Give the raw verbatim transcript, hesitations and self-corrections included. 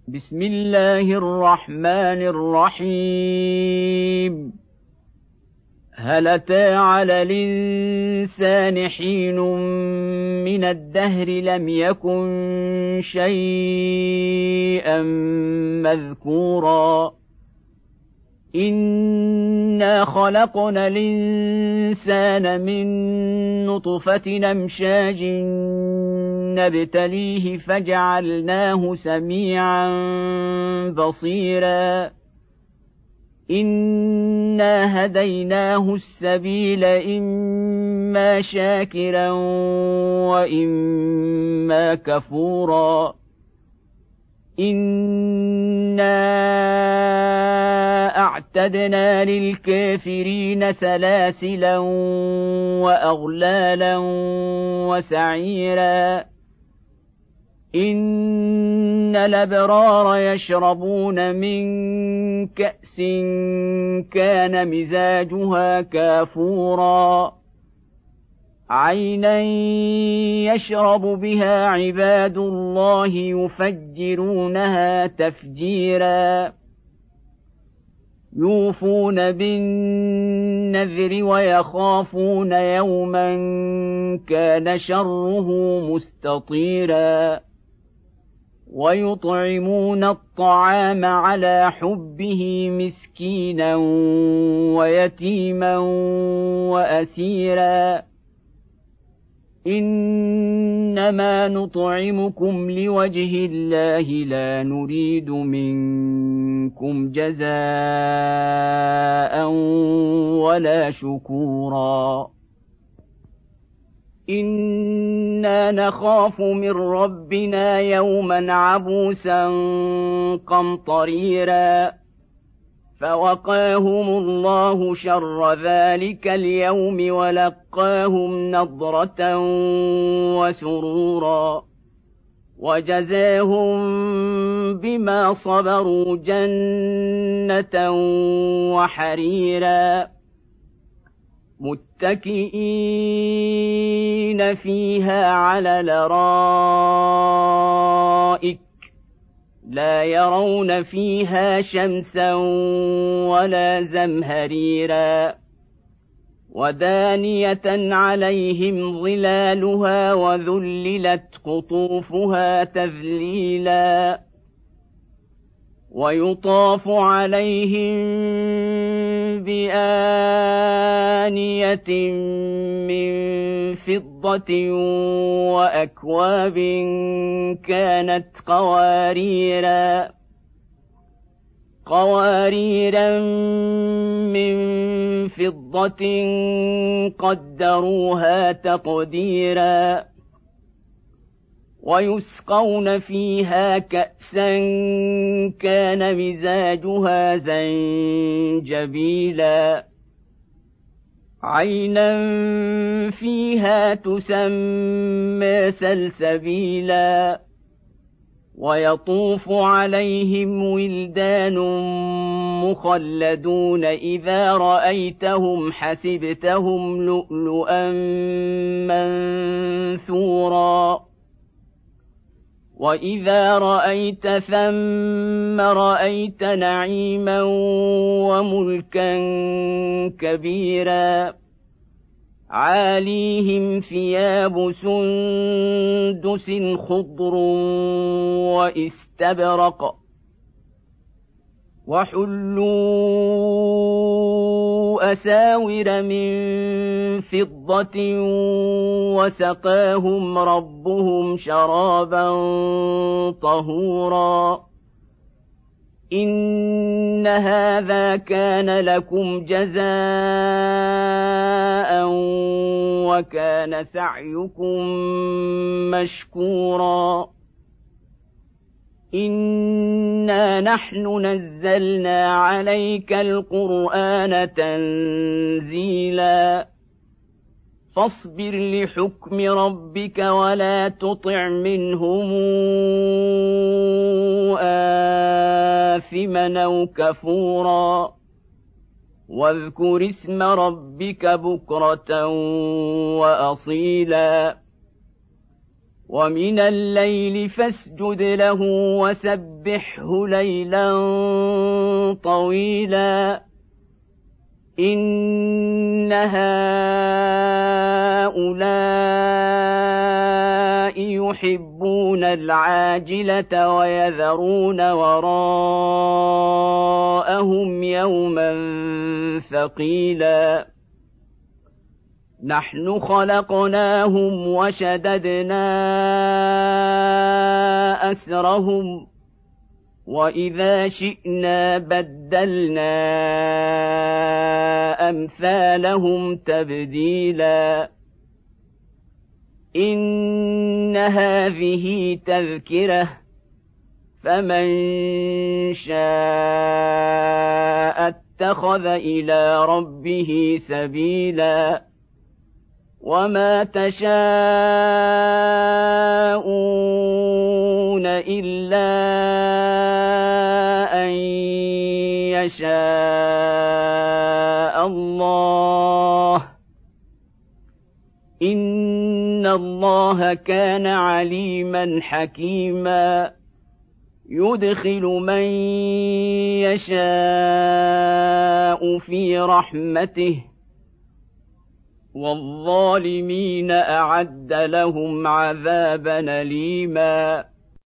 بسم الله الرحمن الرحيم هل أتى على الإنسان حين من الدهر لم يكن شيئا مذكورا إنا خلقنا الإنسان من نطفة أمشاج نبتليه فجعلناه سميعا بصيرا إنا هديناه السبيل إما شاكرا وإما كفورا إنا أعتدنا للكافرين سلاسلا وأغلالا وسعيرا إن الأبرار يشربون من كأس كان مزاجها كافورا عينا يشرب بها عباد الله يفجرونها تفجيرا يوفون بالنذر ويخافون يوما كان شره مستطيرا ويطعمون الطعام على حبه مسكينا ويتيما وأسيرا إنما نطعمكم لوجه الله لا نريد منكم جزاء ولا شكورا إنا نخاف من ربنا يوما عبوسا قمطريرا فوقاهم الله شر ذلك اليوم ولقاهم نضرة وسرورا وجزاهم بما صبروا جنة وحريرا متكئين فيها على الأرائك لا يرون فيها شمسا ولا زمهريرا ودانية عليهم ظلالها وذللت قطوفها تذليلا ويطاف عليهم بآنية من فضة وأكواب كانت قواريرا قواريرا من فضة قدروها تقديرا ويسقون فيها كأسا كان مزاجها زنجبيلا عينا فيها تسمى سلسبيلا ويطوف عليهم ولدان مخلدون إذا رأيتهم حسبتهم لؤلؤا منثورا وإذا رأيت ثم رأيت نعيما وملكا كبيرا عاليهم ثياب سندس خضر واستبرق وحلوا أساور من فضة وسقاهم ربهم شرابا طهورا إن هذا كان لكم جزاء وكان سعيكم مشكورا إنا نحن نزلنا عليك القرآن تنزيلا فاصبر لحكم ربك ولا تطع منهم آثما أو كفورا واذكر اسم ربك بكرة وأصيلا ومن الليل فاسجد له وسبحه ليلا طويلا إن هؤلاء يحبون العاجلة ويذرون وراءهم يوما ثقيلا نحن خلقناهم وشددنا أسرهم وإذا شئنا بدلنا أمثالهم تبديلا إن هذه تذكرة فمن شاء اتخذ إلى ربه سبيلا وما تشاءون إلا أن يشاء الله إن الله كان عليما حكيما يدخل من يشاء في رحمته والظالمين أعد لهم عذابا أليما